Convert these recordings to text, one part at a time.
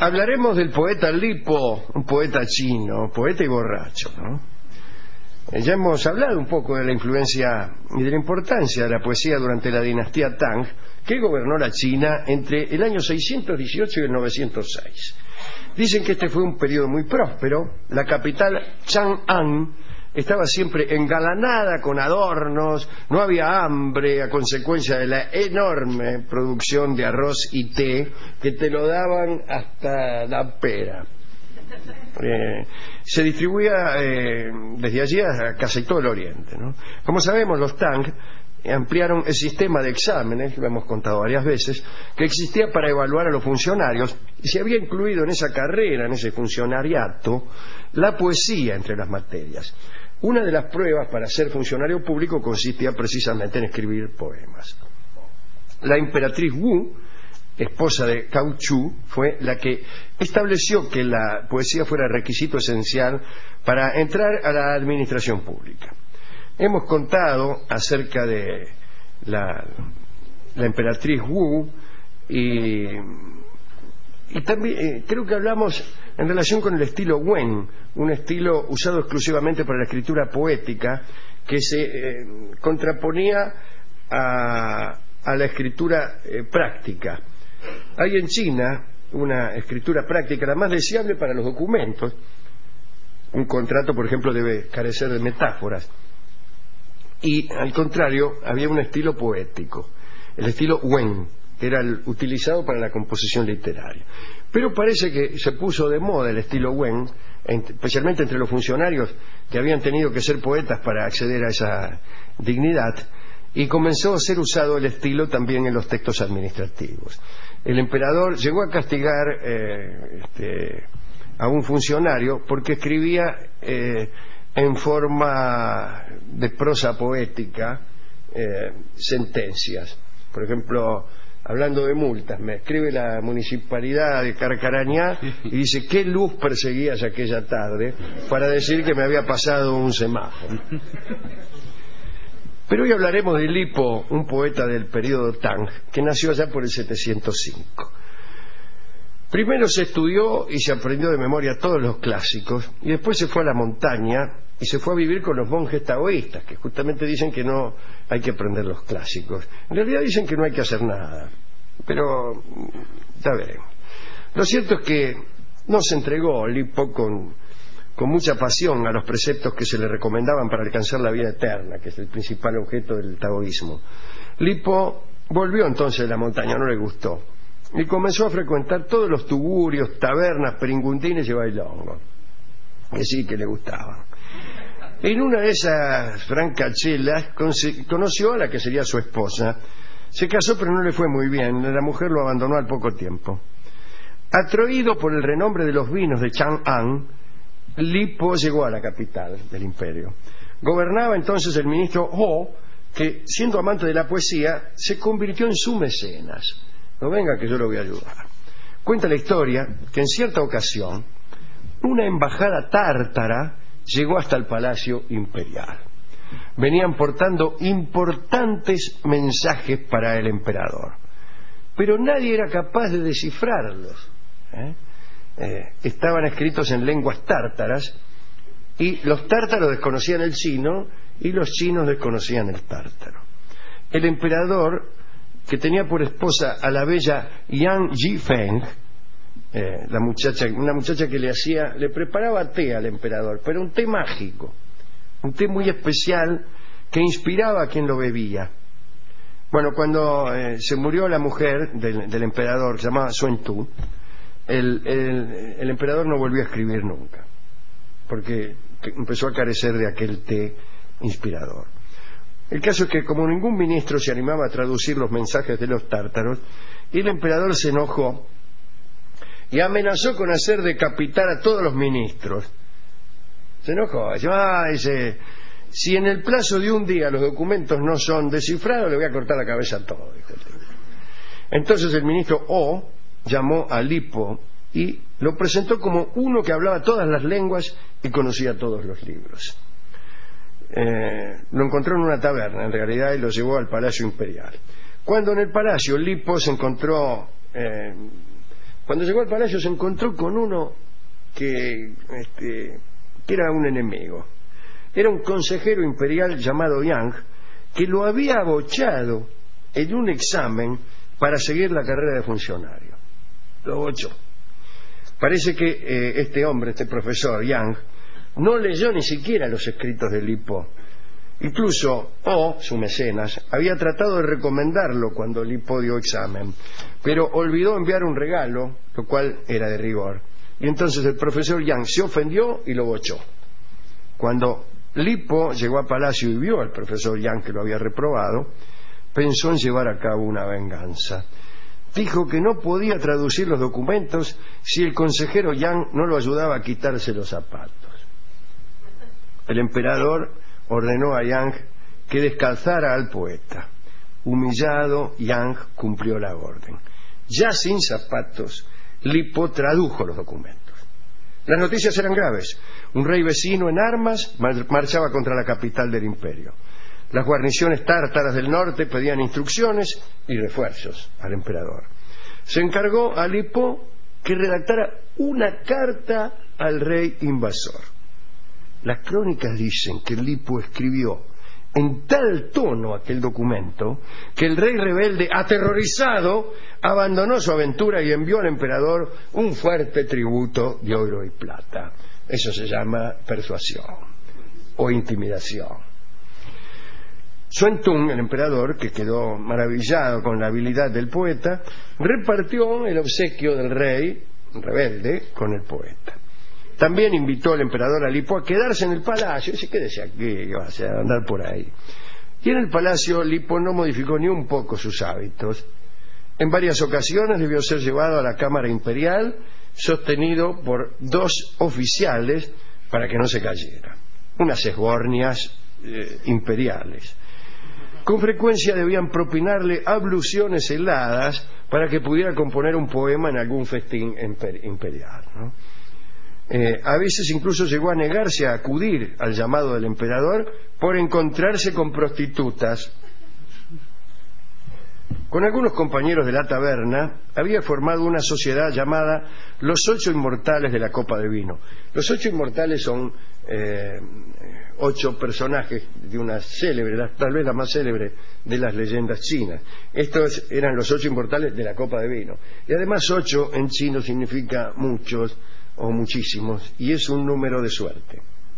Hablaremos del poeta Lipo, un poeta chino, poeta y borracho, ¿no? Ya hemos hablado un poco de la influencia y de la importancia de la poesía durante la dinastía Tang, que gobernó la China entre el año 618 y el 906. Dicen que este fue un periodo muy próspero. La capital, Chang'an, estaba siempre engalanada con adornos, no había hambre a consecuencia de la enorme producción de arroz y té que te lo daban hasta la pera. Se distribuía desde allí a casi todo el oriente, ¿no? Como sabemos, los Tang ampliaron el sistema de exámenes, lo hemos contado varias veces, que existía para evaluar a los funcionarios, y se había incluido en esa carrera, en ese funcionariato, la poesía entre las materias. Una de las pruebas para ser funcionario público consistía precisamente en escribir poemas. La emperatriz Wu, esposa de Cao Chu, fue la que estableció que la poesía fuera requisito esencial para entrar a la administración pública. Hemos contado acerca de la emperatriz Wu y también creo que hablamos en relación con el estilo Wen, un estilo usado exclusivamente para la escritura poética que se contraponía a la escritura práctica. Hay en China una escritura práctica, la más deseable para los documentos. Un contrato, por ejemplo, debe carecer de metáforas. Y al contrario, había un estilo poético, el estilo Wen, que era el utilizado para la composición literaria. Pero parece que se puso de moda el estilo Wen, especialmente entre los funcionarios que habían tenido que ser poetas para acceder a esa dignidad, y comenzó a ser usado el estilo también en los textos administrativos. El emperador llegó a castigar a un funcionario porque escribía en forma de prosa poética sentencias. Por ejemplo, hablando de multas, me escribe la municipalidad de Carcarañá y dice: ¿qué luz perseguías aquella tarde? Para decir que me había pasado un semáforo. Pero hoy hablaremos de Lipo, un poeta del periodo Tang, que nació allá por el 705. Primero se estudió y se aprendió de memoria todos los clásicos, y después se fue a la montaña y se fue a vivir con los monjes taoístas, que justamente dicen que no hay que aprender los clásicos. En realidad dicen que no hay que hacer nada, pero ya veremos. Lo cierto es que no se entregó Lipo con mucha pasión a los preceptos que se le recomendaban para alcanzar la vida eterna, que es el principal objeto del taoísmo. Lipo volvió entonces de la montaña, no le gustó, y comenzó a frecuentar todos los tugurios, tabernas, peringundines y bailongos, que sí que le gustaban. En una de esas francachelas conoció a la que sería su esposa. Se casó, pero no le fue muy bien. La mujer lo abandonó al poco tiempo. Atraído por el renombre de los vinos de Chang'an, Lipo llegó a la capital del imperio. Gobernaba entonces el ministro Ho, que, siendo amante de la poesía, se convirtió en su mecenas. No venga que yo lo voy a ayudar. Cuenta la historia que en cierta ocasión una embajada tártara llegó hasta el palacio imperial. Venían portando importantes mensajes para el emperador, pero nadie era capaz de descifrarlos. Estaban escritos en lenguas tártaras, y los tártaros desconocían el chino y los chinos desconocían el tártaro. El emperador, que tenía por esposa a la bella Yang Jifeng, una muchacha que le preparaba té al emperador, pero un té mágico, un té muy especial que inspiraba a quien lo bebía. Bueno, cuando se murió la mujer del emperador, que se llamaba Sun Tu, el emperador no volvió a escribir nunca, porque empezó a carecer de aquel té inspirador. El caso es que, como ningún ministro se animaba a traducir los mensajes de los tártaros, el emperador se enojó y amenazó con hacer decapitar a todos los ministros. Se enojó, dice: si en el plazo de un día los documentos no son descifrados, le voy a cortar la cabeza a todos. Entonces el ministro O llamó a Lipo y lo presentó como uno que hablaba todas las lenguas y conocía todos los libros. Lo encontró en una taberna, en realidad, y lo llevó al palacio imperial. Cuando en el palacio Lipo se encontró Cuando llegó al palacio se encontró con uno que era un enemigo. Era un consejero imperial llamado Yang, que lo había abochado en un examen para seguir la carrera de funcionario. Lo abochó. Parece que este hombre, este profesor Yang, no leyó ni siquiera los escritos de Lipo. Incluso su mecenas, había tratado de recomendarlo cuando Lipo dio examen, pero olvidó enviar un regalo, lo cual era de rigor. Y entonces el profesor Yang se ofendió y lo bochó. Cuando Lipo llegó a palacio y vio al profesor Yang que lo había reprobado, pensó en llevar a cabo una venganza. Dijo que no podía traducir los documentos si el consejero Yang no lo ayudaba a quitarse los zapatos. El emperador ordenó a Yang que descalzara al poeta. Humillado, Yang cumplió la orden. Ya sin zapatos, Lipo tradujo los documentos. Las noticias eran graves. Un rey vecino en armas marchaba contra la capital del imperio. Las guarniciones tártaras del norte pedían instrucciones y refuerzos al emperador. Se encargó a Lipo que redactara una carta al rey invasor. Las crónicas dicen que Lipo escribió en tal tono aquel documento que el rey rebelde, aterrorizado, abandonó su aventura y envió al emperador un fuerte tributo de oro y plata. Eso se llama persuasión o intimidación. Sun Tung, el emperador, que quedó maravillado con la habilidad del poeta, repartió el obsequio del rey rebelde con el poeta. También invitó al emperador a Lipo a quedarse en el palacio. Dice, quédese aquí, que vas a andar por ahí. Y en el palacio Lipo no modificó ni un poco sus hábitos. En varias ocasiones debió ser llevado a la Cámara Imperial, sostenido por 2 oficiales para que no se cayera. Unas esbornias imperiales. Con frecuencia debían propinarle abluciones heladas para que pudiera componer un poema en algún festín imperial, ¿no? A veces incluso llegó a negarse a acudir al llamado del emperador por encontrarse con prostitutas. Con algunos compañeros de la taberna había formado una sociedad llamada Los 8 Inmortales de la Copa de Vino. Los 8 Inmortales son 8 personajes de una célebre, tal vez la más célebre de las leyendas chinas. Estos eran los 8 Inmortales de la Copa de Vino. Y además 8 en chino significa muchos o muchísimos, y es un número de suerte.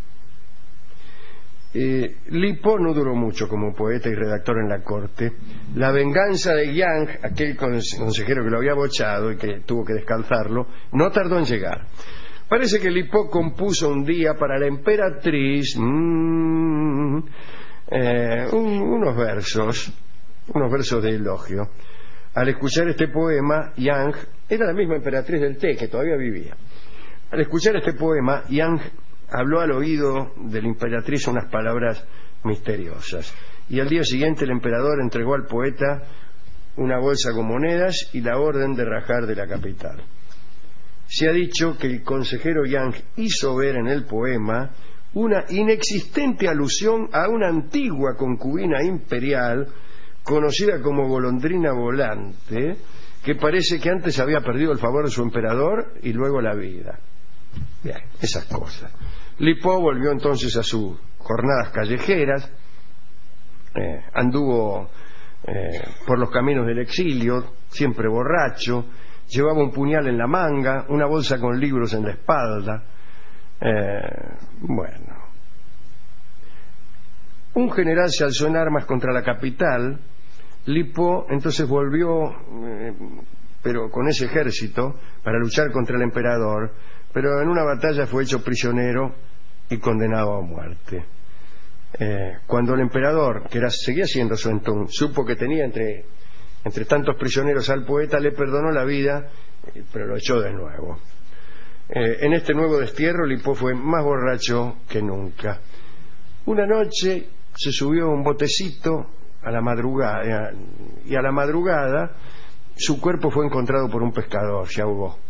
Lipo no duró mucho como poeta y redactor en la corte. La venganza de Yang, aquel consejero que lo había bochado y que tuvo que descalzarlo, no tardó en llegar. Parece que Lipo compuso un día para la emperatriz unos versos de elogio. Al escuchar este poema, Yang era la misma emperatriz del té, que todavía vivía. Al escuchar este poema, Yang habló al oído de la emperatriz unas palabras misteriosas. Y al día siguiente el emperador entregó al poeta una bolsa con monedas y la orden de rajar de la capital. Se ha dicho que el consejero Yang hizo ver en el poema una inexistente alusión a una antigua concubina imperial conocida como Golondrina Volante, que parece que antes había perdido el favor de su emperador y luego la vida. Bien, esas cosas. Lipo volvió entonces a sus jornadas callejeras, anduvo por los caminos del exilio, siempre borracho, llevaba un puñal en la manga, una bolsa con libros en la espalda. Bueno, un general se alzó en armas contra la capital. Lipo entonces volvió, pero con ese ejército, para luchar contra el emperador, pero en una batalla fue hecho prisionero y condenado a muerte. Cuando el emperador, que seguía siendo Sun Tung, supo que tenía entre tantos prisioneros al poeta, le perdonó la vida, pero lo echó de nuevo. En este nuevo destierro, Lipo fue más borracho que nunca. Una noche se subió a un botecito a la madrugada, y a la madrugada su cuerpo fue encontrado por un pescador, se ahogó.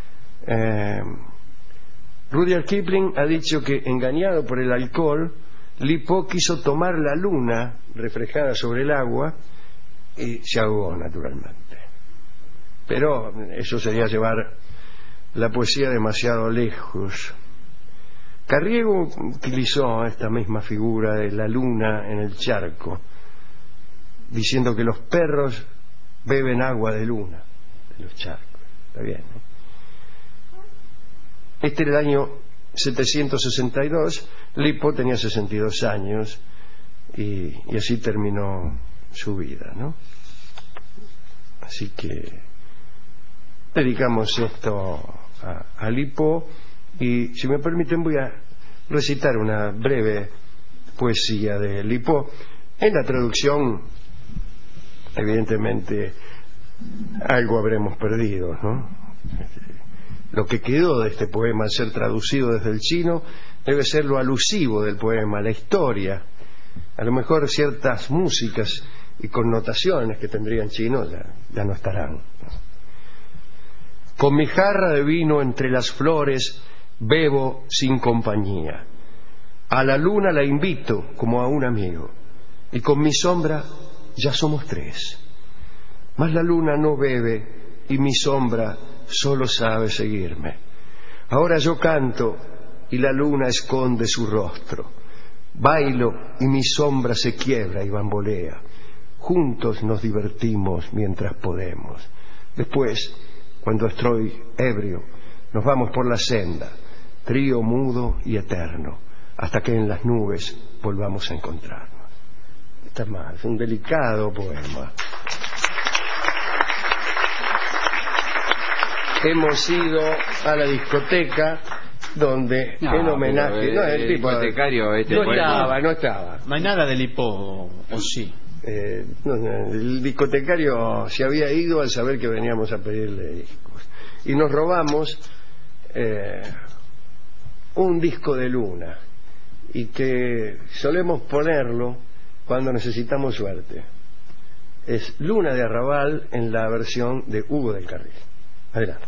Rudyard Kipling ha dicho que, engañado por el alcohol, Lipo quiso tomar la luna reflejada sobre el agua y se ahogó naturalmente. pero eso sería llevar la poesía demasiado lejos. Carriego utilizó esta misma figura de la luna en el charco, diciendo que los perros beben agua de luna de los charcos. Está bien, ¿no? Este era el año 762. Lipo tenía 62 años y así terminó su vida, ¿no? Así que dedicamos esto a Lipo, y si me permiten voy a recitar una breve poesía de Lipo. En la traducción, evidentemente, algo habremos perdido, ¿no? Lo que quedó de este poema al ser traducido desde el chino debe ser lo alusivo del poema, la historia. A lo mejor ciertas músicas y connotaciones que tendría en chino ya no estarán. Con mi jarra de vino entre las flores bebo sin compañía. A la luna la invito como a un amigo, y con mi sombra ya somos tres. Mas la luna no bebe y mi sombra solo sabe seguirme. Ahora yo canto y la luna esconde su rostro. Bailo y mi sombra se quiebra y bambolea. Juntos nos divertimos mientras podemos. Después, cuando estoy ebrio, nos vamos por la senda, trío mudo y eterno, hasta que en las nubes volvamos a encontrarnos. Está mal, es un delicado poema. Hemos ido a la discoteca donde en homenaje... No, el tipo discotecario no estaba. No hay nada de Lipo, ¿o sí? El discotecario se había ido al saber que veníamos a pedirle discos. Y nos robamos un disco de Luna, y que solemos ponerlo cuando necesitamos suerte. Es Luna de Arrabal en la versión de Hugo del Carril. Adelante.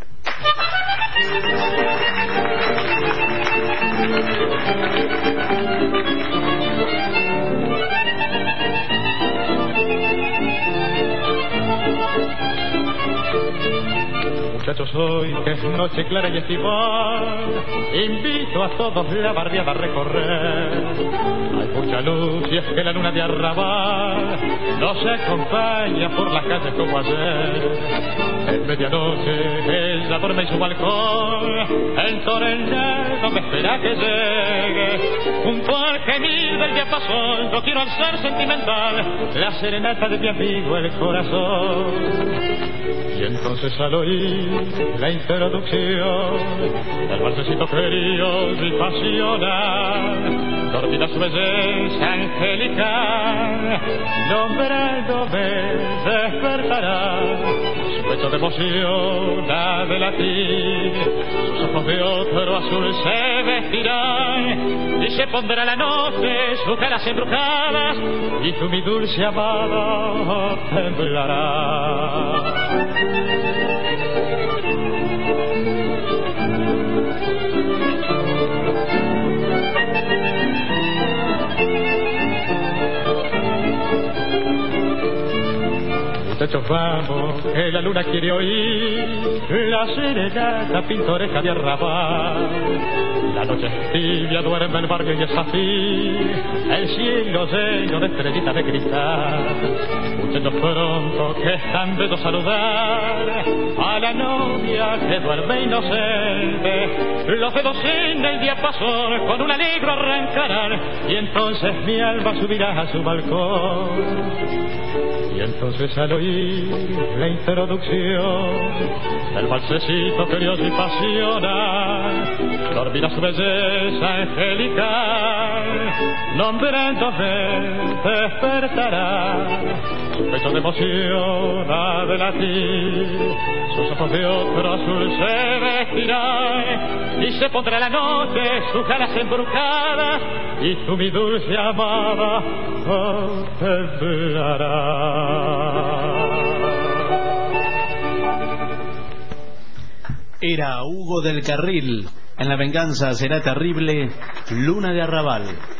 Muchachos, hoy que es noche clara y estival, invito a todos la barriada a recorrer. Hay mucha luz y es que la luna de Arrabal nos acompaña por las calles como ayer. En medianoche ella duerme en su balcón, el tornado me espera que llegue. Junto al gemir del diapasón yo quiero alzar sentimental la serenata de mi amigo el corazón. Y entonces al oír la introducción del balsecito querido y pasional, dormida su belleza angelical, nombrándome despertará. Su pecho de emoción ha de latir, sus ojos de otro azul se vestirán, y se pondrá la noche sus caras embrujadas, y tú mi dulce amada temblará. Muchachos, vamos, que la luna quiere oír la serenata pintoresca de Arrabal. La noche es tibia, duerme el barrio y es así, el cielo lleno de estrellitas de cristal. Muchachos, pronto que es tan bello saludar a la novia que duerme inocente. Los dedos en el diapasón con un alegro arrancarán, y entonces mi alma subirá a su balcón. Y entonces al oír la introducción del balsecito curioso y pasional, dormirá su belleza angelical, nombrándome despertará. Su pecho de emoción ha de latir, sus ojos de otro azul se vestirán, y se pondrá la noche sus alas embrujadas, y tú mi dulce amada temblará. Era Hugo del Carril, en La venganza será terrible, Luna de Arrabal.